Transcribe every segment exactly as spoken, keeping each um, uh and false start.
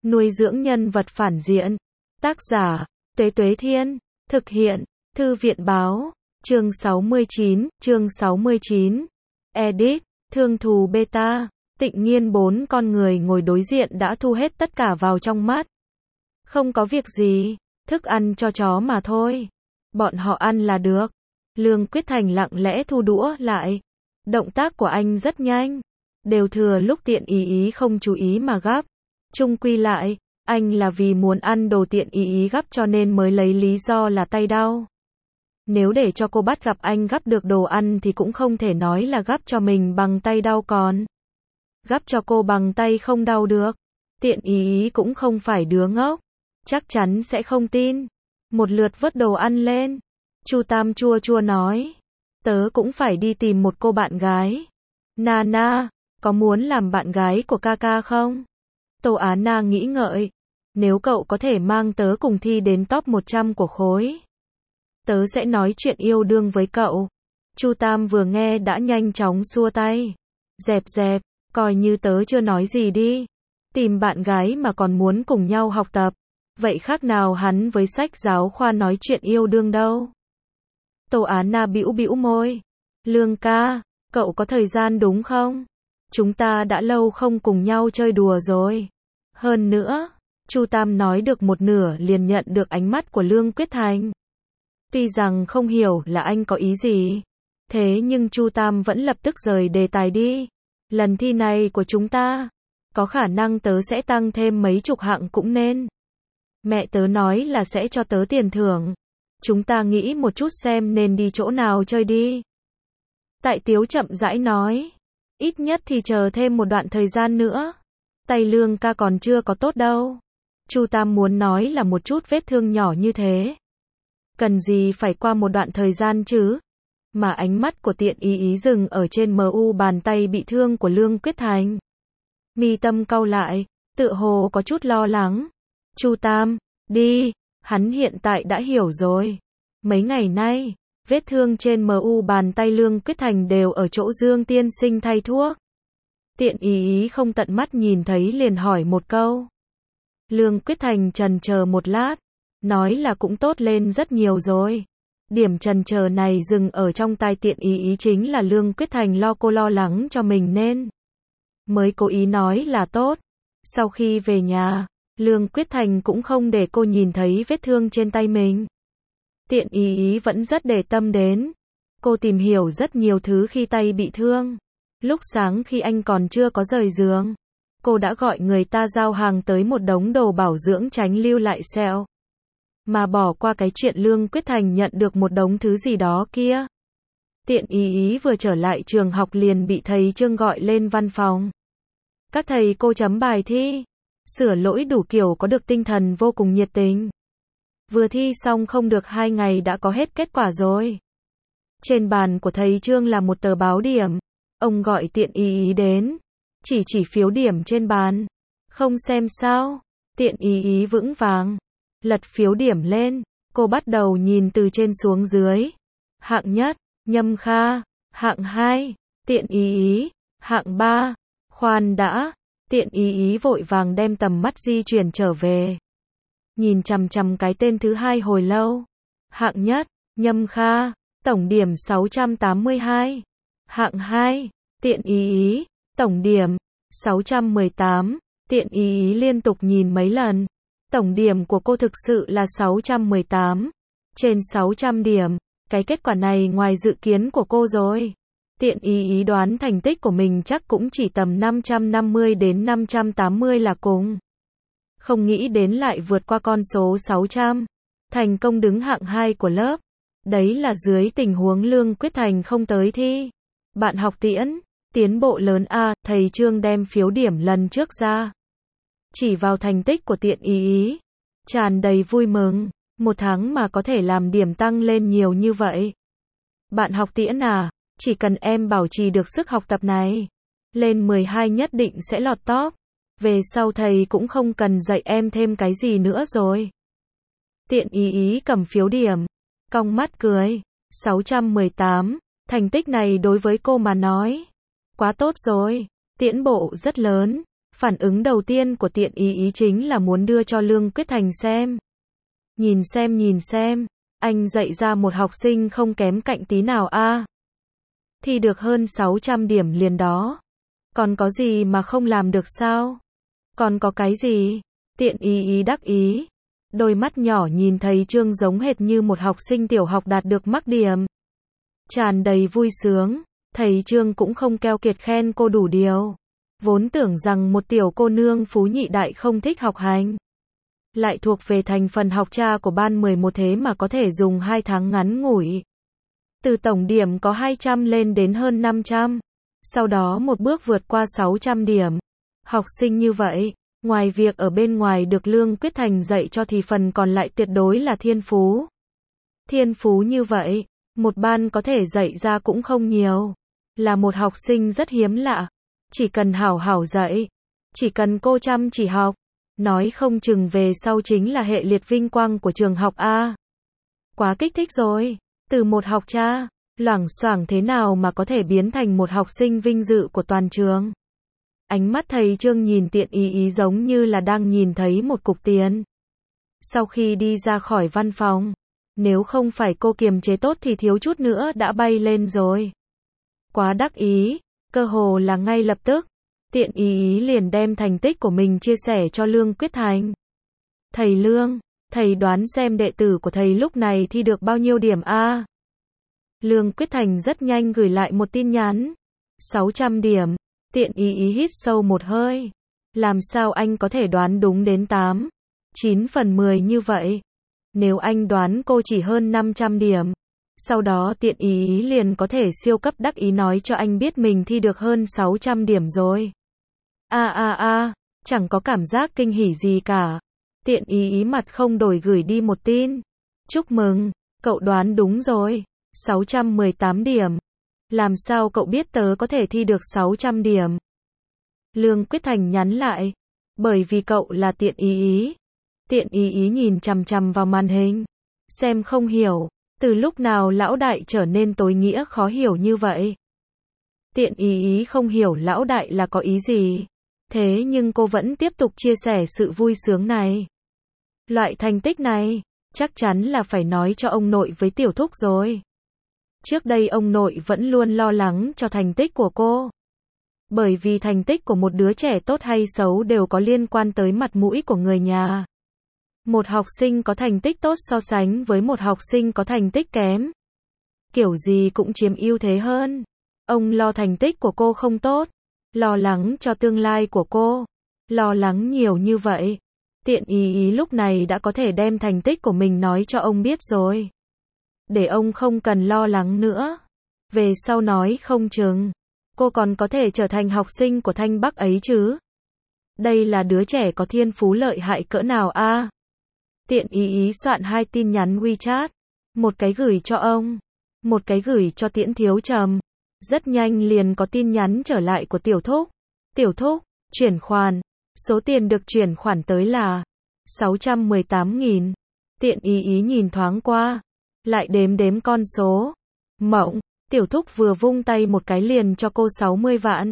Nuôi dưỡng nhân vật phản diện. Tác giả, Tuế Tuế Thiên. Thực hiện, Thư viện Báo. Chương sáu mươi chín, chương sáu mươi chín. Edit, Thương thù beta. Tịnh Nghiên bốn con người ngồi đối diện đã thu hết tất cả vào trong mắt. Không có việc gì, thức ăn cho chó mà thôi. Bọn họ ăn là được. Lương Quyết Thành lặng lẽ thu đũa lại. Động tác của anh rất nhanh. Đều thừa lúc tiện ý ý không chú ý mà gắp. Chung quy lại, anh là vì muốn ăn đồ tiện ý ý gắp cho nên mới lấy lý do là tay đau. Nếu để cho cô bắt gặp anh gắp được đồ ăn thì cũng không thể nói là gắp cho mình bằng tay đau còn. Gắp cho cô bằng tay không đau được. Tiện ý ý cũng không phải đứa ngốc. Chắc chắn sẽ không tin. Một lượt vớt đồ ăn lên. Chu Tam chua chua nói. Tớ cũng phải đi tìm một cô bạn gái. Nana, có muốn làm bạn gái của ca ca không? Tô Á Na nghĩ ngợi. Nếu cậu có thể mang tớ cùng thi đến top một trăm của khối, tớ sẽ nói chuyện yêu đương với cậu. Chu Tam vừa nghe đã nhanh chóng xua tay. Dẹp dẹp, coi như tớ chưa nói gì đi. Tìm bạn gái mà còn muốn cùng nhau học tập. Vậy khác nào hắn với sách giáo khoa nói chuyện yêu đương đâu. Tô Á Na bĩu bĩu môi. Lương ca, cậu có thời gian đúng không? Chúng ta đã lâu không cùng nhau chơi đùa rồi. Hơn nữa, Chu Tam nói được một nửa liền nhận được ánh mắt của Lương Quyết Thành. Tuy rằng không hiểu là anh có ý gì, thế nhưng Chu Tam vẫn lập tức rời đề tài đi. Lần thi này của chúng ta, có khả năng tớ sẽ tăng thêm mấy chục hạng cũng nên. Mẹ tớ nói là sẽ cho tớ tiền thưởng. Chúng ta nghĩ một chút xem nên đi chỗ nào chơi đi. Tại Tiếu chậm rãi nói. Ít nhất thì chờ thêm một đoạn thời gian nữa. Tay Lương ca còn chưa có tốt đâu. Chu Tam muốn nói là một chút vết thương nhỏ như thế. Cần gì phải qua một đoạn thời gian chứ? Mà ánh mắt của tiện ý ý dừng ở trên em u bàn tay bị thương của Lương Quyết Thành. Mi tâm cau lại, tựa hồ có chút lo lắng. Chu Tam, đi, hắn hiện tại đã hiểu rồi. Mấy ngày nay, vết thương trên em u bàn tay Lương Quyết Thành đều ở chỗ Dương tiên sinh thay thuốc. Tiện ý ý không tận mắt nhìn thấy liền hỏi một câu. Lương Quyết Thành chần chờ một lát, nói là cũng tốt lên rất nhiều rồi. Điểm chần chờ này dừng ở trong tai tiện ý ý chính là Lương Quyết Thành lo cô lo lắng cho mình nên mới cố ý nói là tốt. Sau khi về nhà, Lương Quyết Thành cũng không để cô nhìn thấy vết thương trên tay mình. Tiện ý ý vẫn rất để tâm đến. Cô tìm hiểu rất nhiều thứ khi tay bị thương. Lúc sáng khi anh còn chưa có rời giường, cô đã gọi người ta giao hàng tới một đống đồ bảo dưỡng tránh lưu lại sẹo. Mà bỏ qua cái chuyện Lương Quyết Thành nhận được một đống thứ gì đó kia. Tiện ý ý vừa trở lại trường học liền bị thầy Trương gọi lên văn phòng. Các thầy cô chấm bài thi, sửa lỗi đủ kiểu có được tinh thần vô cùng nhiệt tình. Vừa thi xong không được hai ngày đã có hết kết quả rồi. Trên bàn của thầy Trương là một tờ báo điểm. Ông gọi tiện ý ý đến. Chỉ chỉ phiếu điểm trên bàn. Không xem sao. Tiện ý ý vững vàng. Lật phiếu điểm lên. Cô bắt đầu nhìn từ trên xuống dưới. Hạng nhất, Nhâm Kha. Hạng hai, tiện ý ý. Hạng ba, khoan đã. Tiện ý ý vội vàng đem tầm mắt di chuyển trở về. Nhìn chằm chằm cái tên thứ hai hồi lâu. Hạng nhất, Nhâm Kha. Tổng điểm sáu trăm tám mươi hai. Hạng hai, tiện ý ý. Tổng điểm sáu trăm mười tám. Tiện ý ý liên tục nhìn mấy lần. Tổng điểm của cô thực sự là sáu trăm mười tám. Trên sáu trăm điểm. Cái kết quả này ngoài dự kiến của cô rồi. Tiện ý ý đoán thành tích của mình chắc cũng chỉ tầm năm trăm năm mươi đến năm trăm tám mươi là cùng. Không nghĩ đến lại vượt qua con số sáu trăm. Thành công đứng hạng hai của lớp. Đấy là dưới tình huống Lương Quyết Thành không tới thi. Bạn học Tiễn, tiến bộ lớn a, thầy Trương đem phiếu điểm lần trước ra. Chỉ vào thành tích của tiện ý ý. Tràn đầy vui mừng. Một tháng mà có thể làm điểm tăng lên nhiều như vậy. Bạn học Tiễn à, chỉ cần em bảo trì được sức học tập này, lên mười hai nhất định sẽ lọt top. Về sau thầy cũng không cần dạy em thêm cái gì nữa rồi. Tiện ý ý cầm phiếu điểm, cong mắt cười. sáu trăm mười tám, thành tích này đối với cô mà nói quá tốt rồi. Tiến bộ rất lớn. Phản ứng đầu tiên của Tiện Ý Ý chính là muốn đưa cho Lương Quyết Thành xem. Nhìn xem nhìn xem, anh dạy ra một học sinh không kém cạnh tí nào a. Thi được hơn sáu trăm điểm liền đó. Còn có gì mà không làm được sao? Còn có cái gì? Tiện Ý Ý đắc ý. Đôi mắt nhỏ nhìn thấy Trương giống hệt như một học sinh tiểu học đạt được mắc điểm. Tràn đầy vui sướng, thầy Trương cũng không keo kiệt khen cô đủ điều. Vốn tưởng rằng một tiểu cô nương phú nhị đại không thích học hành. Lại thuộc về thành phần học cha của ban mười một thế mà có thể dùng hai tháng ngắn ngủi. Từ tổng điểm có hai trăm lên đến hơn năm trăm. Sau đó một bước vượt qua sáu trăm điểm. Học sinh như vậy, ngoài việc ở bên ngoài được Lương Quyết Thành dạy cho thì phần còn lại tuyệt đối là thiên phú. Thiên phú như vậy, một ban có thể dạy ra cũng không nhiều. Là một học sinh rất hiếm lạ. Chỉ cần hảo hảo dạy, chỉ cần cô chăm chỉ học, nói không chừng về sau chính là hệ liệt vinh quang của trường học A. Quá kích thích rồi, từ một học cha, loảng xoảng thế nào mà có thể biến thành một học sinh vinh dự của toàn trường. Ánh mắt thầy Trương nhìn Tiện Ý Ý giống như là đang nhìn thấy một cục tiền. Sau khi đi ra khỏi văn phòng, nếu không phải cô kiềm chế tốt thì thiếu chút nữa đã bay lên rồi. Quá đắc ý, cơ hồ là ngay lập tức, Tiện Ý Ý liền đem thành tích của mình chia sẻ cho Lương Quyết Thành. Thầy Lương, thầy đoán xem đệ tử của thầy lúc này thi được bao nhiêu điểm a? Lương Quyết Thành rất nhanh gửi lại một tin nhắn. sáu trăm điểm. Tiện Ý Ý hít sâu một hơi. Làm sao anh có thể đoán đúng đến tám, chín phần mười như vậy? Nếu anh đoán cô chỉ hơn năm trăm điểm, sau đó Tiện Ý Ý liền có thể siêu cấp đắc ý nói cho anh biết mình thi được hơn sáu trăm điểm rồi. A a a, chẳng có cảm giác kinh hỉ gì cả. Tiện Ý Ý mặt không đổi gửi đi một tin. Chúc mừng, cậu đoán đúng rồi. sáu trăm mười tám điểm. Làm sao cậu biết tớ có thể thi được sáu trăm điểm? Lương Quyết Thành nhắn lại. Bởi vì cậu là Tiện Ý Ý. Tiện Ý Ý nhìn chằm chằm vào màn hình. Xem không hiểu. Từ lúc nào lão đại trở nên tối nghĩa khó hiểu như vậy? Tiện Ý Ý không hiểu lão đại là có ý gì. Thế nhưng cô vẫn tiếp tục chia sẻ sự vui sướng này. Loại thành tích này, chắc chắn là phải nói cho ông nội với tiểu thúc rồi. Trước đây ông nội vẫn luôn lo lắng cho thành tích của cô. Bởi vì thành tích của một đứa trẻ tốt hay xấu đều có liên quan tới mặt mũi của người nhà. Một học sinh có thành tích tốt so sánh với một học sinh có thành tích kém, kiểu gì cũng chiếm ưu thế hơn. Ông lo thành tích của cô không tốt, lo lắng cho tương lai của cô, lo lắng nhiều như vậy. Tiện Ý Ý lúc này đã có thể đem thành tích của mình nói cho ông biết rồi. Để ông không cần lo lắng nữa. Về sau nói không chừng, cô còn có thể trở thành học sinh của Thanh Bắc ấy chứ. Đây là đứa trẻ có thiên phú lợi hại cỡ nào a? À? Tiện Ý Ý soạn hai tin nhắn WeChat. Một cái gửi cho ông, một cái gửi cho Tiễn Thiếu Trầm. Rất nhanh liền có tin nhắn trở lại của tiểu thúc. Tiểu thúc, chuyển khoản. Số tiền được chuyển khoản tới là sáu trăm mười tám nghìn. Tiện Ý Ý nhìn thoáng qua, lại đếm đếm con số. Mộng, tiểu thúc vừa vung tay một cái liền cho cô sáu mươi vạn.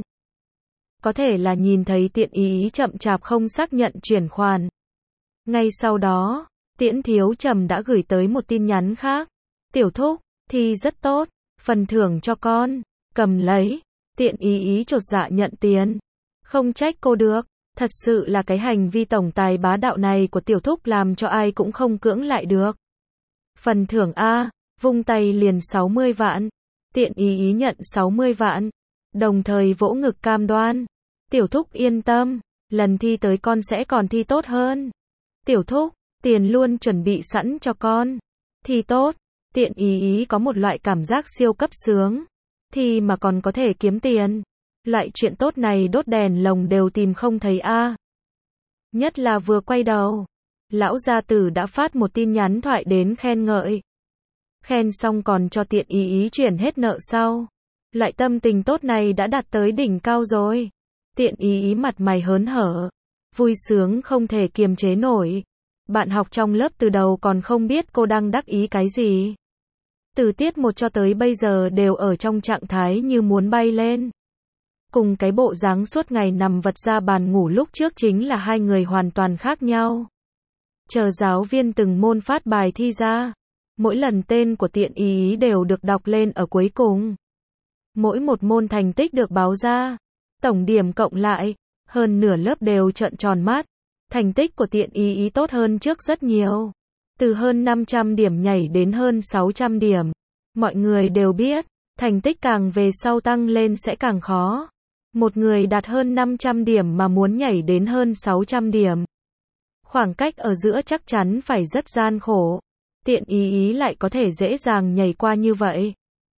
Có thể là nhìn thấy Tiện Ý Ý chậm chạp không xác nhận chuyển khoản. Ngay sau đó, Tiễn Thiếu Trầm đã gửi tới một tin nhắn khác. Tiểu thúc, thi rất tốt, phần thưởng cho con, cầm lấy. Tiện Ý Ý chột dạ nhận tiền. Không trách cô được, thật sự là cái hành vi tổng tài bá đạo này của tiểu thúc làm cho ai cũng không cưỡng lại được. Phần thưởng A, vung tay liền sáu mươi vạn. Tiện Ý Ý nhận sáu mươi vạn, đồng thời vỗ ngực cam đoan. Tiểu thúc yên tâm, lần thi tới con sẽ còn thi tốt hơn. Tiểu thúc, tiền luôn chuẩn bị sẵn cho con. Thi tốt, Tiện Ý Ý có một loại cảm giác siêu cấp sướng. Thi mà còn có thể kiếm tiền. Loại chuyện tốt này đốt đèn lồng đều tìm không thấy a. À. Nhất là vừa quay đầu, lão gia tử đã phát một tin nhắn thoại đến khen ngợi. Khen xong còn cho Tiện Ý Ý chuyển hết nợ sau. Loại tâm tình tốt này đã đạt tới đỉnh cao rồi. Tiện Ý Ý mặt mày hớn hở, vui sướng không thể kiềm chế nổi. Bạn học trong lớp từ đầu còn không biết cô đang đắc ý cái gì. Từ tiết một cho tới bây giờ đều ở trong trạng thái như muốn bay lên. Cùng cái bộ dáng suốt ngày nằm vật ra bàn ngủ lúc trước chính là hai người hoàn toàn khác nhau. Chờ giáo viên từng môn phát bài thi ra, mỗi lần tên của Tiện Ý Ý đều được đọc lên ở cuối cùng. Mỗi một môn thành tích được báo ra, tổng điểm cộng lại, hơn nửa lớp đều trợn tròn mắt. Thành tích của Tiện Ý Ý tốt hơn trước rất nhiều. Từ hơn năm trăm điểm nhảy đến hơn sáu trăm điểm. Mọi người đều biết, thành tích càng về sau tăng lên sẽ càng khó. Một người đạt hơn năm trăm điểm mà muốn nhảy đến hơn sáu trăm điểm. Khoảng cách ở giữa chắc chắn phải rất gian khổ. Tiện Ý Ý lại có thể dễ dàng nhảy qua như vậy.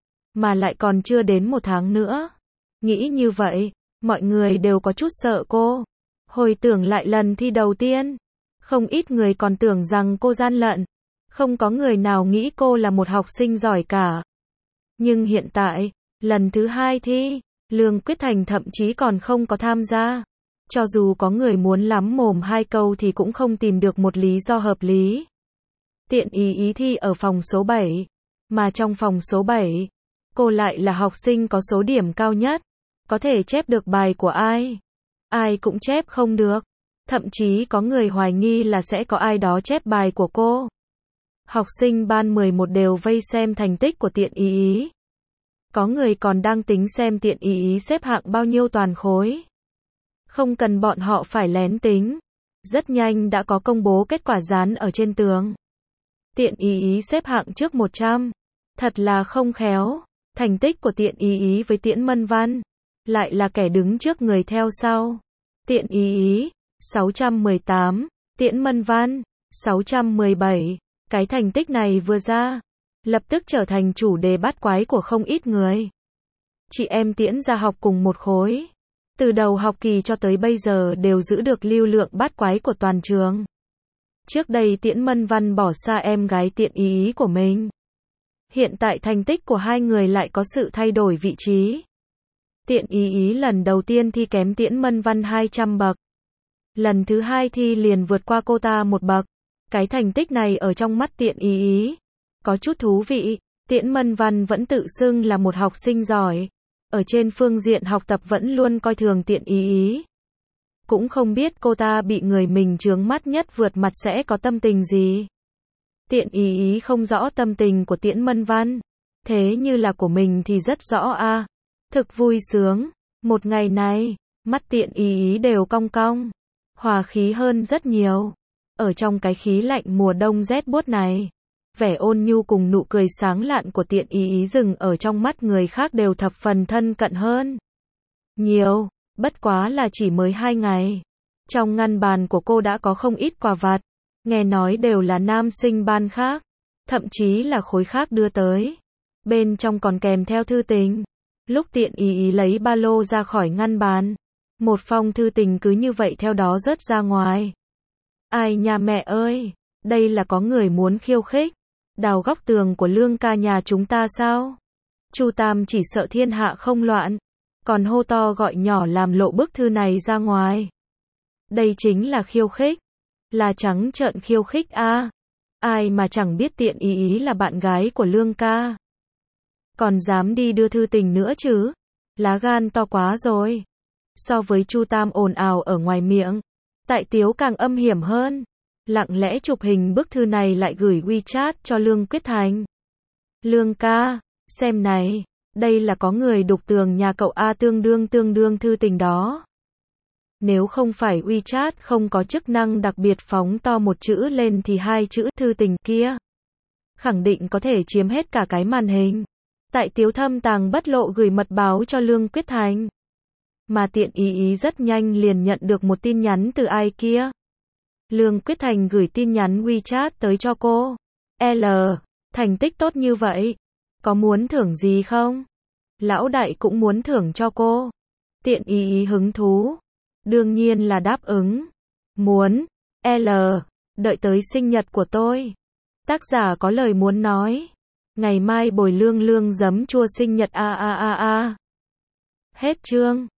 Mà lại còn chưa đến một tháng nữa. Nghĩ như vậy, mọi người đều có chút sợ cô. Hồi tưởng lại lần thi đầu tiên, không ít người còn tưởng rằng cô gian lận. Không có người nào nghĩ cô là một học sinh giỏi cả. Nhưng hiện tại, lần thứ hai thi, Lương Quyết Thành thậm chí còn không có tham gia. Cho dù có người muốn lắm mồm hai câu thì cũng không tìm được một lý do hợp lý. Tiện Ý Ý thi ở phòng số bảy, mà trong phòng số bảy, cô lại là học sinh có số điểm cao nhất. Có thể chép được bài của ai? Ai cũng chép không được. Thậm chí có người hoài nghi là sẽ có ai đó chép bài của cô. Học sinh ban mười một đều vây xem thành tích của Tiện Ý Ý. Có người còn đang tính xem Tiện Ý Ý xếp hạng bao nhiêu toàn khối. Không cần bọn họ phải lén tính. Rất nhanh đã có công bố kết quả dán ở trên tường. Tiện Ý Ý xếp hạng trước một trăm. Thật là không khéo. Thành tích của Tiện Ý Ý với Tiễn Mân Văn lại là kẻ đứng trước người theo sau. Tiện Ý Ý sáu trăm mười tám, Tiễn Mân Văn sáu trăm mười bảy. Cái thành tích này vừa ra, lập tức trở thành chủ đề bắt quái của không ít người. Chị em Tiễn ra học cùng một khối. Từ đầu học kỳ cho tới bây giờ đều giữ được lưu lượng bắt quái của toàn trường. Trước đây Tiễn Mân Văn bỏ xa em gái Tiện Ý Ý của mình. Hiện tại thành tích của hai người lại có sự thay đổi vị trí. Tiện Ý Ý lần đầu tiên thi kém Tiễn Mân Văn hai trăm bậc. Lần thứ hai thi liền vượt qua cô ta một bậc. Cái thành tích này ở trong mắt Tiện Ý Ý có chút thú vị. Tiễn Mân Văn vẫn tự xưng là một học sinh giỏi. Ở trên phương diện học tập vẫn luôn coi thường Tiện Ý Ý. Cũng không biết cô ta bị người mình chướng mắt nhất vượt mặt sẽ có tâm tình gì. Tiện Ý Ý không rõ tâm tình của Tiễn Mân Văn. Thế như là của mình thì rất rõ a. À. Thực vui sướng. Một ngày này, mắt Tiện Ý Ý đều cong cong. Hòa khí hơn rất nhiều. Ở trong cái khí lạnh mùa đông rét buốt này, vẻ ôn nhu cùng nụ cười sáng lạn của Tiện Ý Ý dừng ở trong mắt người khác đều thập phần thân cận hơn nhiều. Bất quá là chỉ mới hai ngày. Trong ngăn bàn của cô đã có không ít quà vặt. Nghe nói đều là nam sinh ban khác. Thậm chí là khối khác đưa tới. Bên trong còn kèm theo thư tình. Lúc Tiện Ý Ý lấy ba lô ra khỏi ngăn bàn, một phong thư tình cứ như vậy theo đó rớt ra ngoài. Ai nha mẹ ơi, đây là có người muốn khiêu khích, đào góc tường của Lương ca nhà chúng ta sao? Chu Tam chỉ sợ thiên hạ không loạn, còn hô to gọi nhỏ làm lộ bức thư này ra ngoài. Đây chính là khiêu khích, là trắng trợn khiêu khích a. À. Ai mà chẳng biết Tiện Ý Ý là bạn gái của Lương ca. Còn dám đi đưa thư tình nữa chứ? Lá gan to quá rồi. So với Chu Tam ồn ào ở ngoài miệng, Tại Tiếu càng âm hiểm hơn. Lặng lẽ chụp hình bức thư này lại gửi WeChat cho Lương Quyết Thành. Lương ca, xem này, đây là có người đục tường nhà cậu A tương đương tương đương thư tình đó. Nếu không phải WeChat không có chức năng đặc biệt phóng to một chữ lên thì hai chữ thư tình kia khẳng định có thể chiếm hết cả cái màn hình. Tại Tiếu thâm tàng bất lộ gửi mật báo cho Lương Quyết Thành. Mà Tiện Ý Ý rất nhanh liền nhận được một tin nhắn từ ai kia. Lương Quyết Thành gửi tin nhắn WeChat tới cho cô. L, thành tích tốt như vậy, có muốn thưởng gì không? Lão đại cũng muốn thưởng cho cô. Tiện Ý Ý hứng thú. Đương nhiên là đáp ứng. Muốn. L, đợi tới sinh nhật của tôi. Tác giả có lời muốn nói. Ngày mai bồi Lương Lương giấm chua sinh nhật a a a a. Hết chương.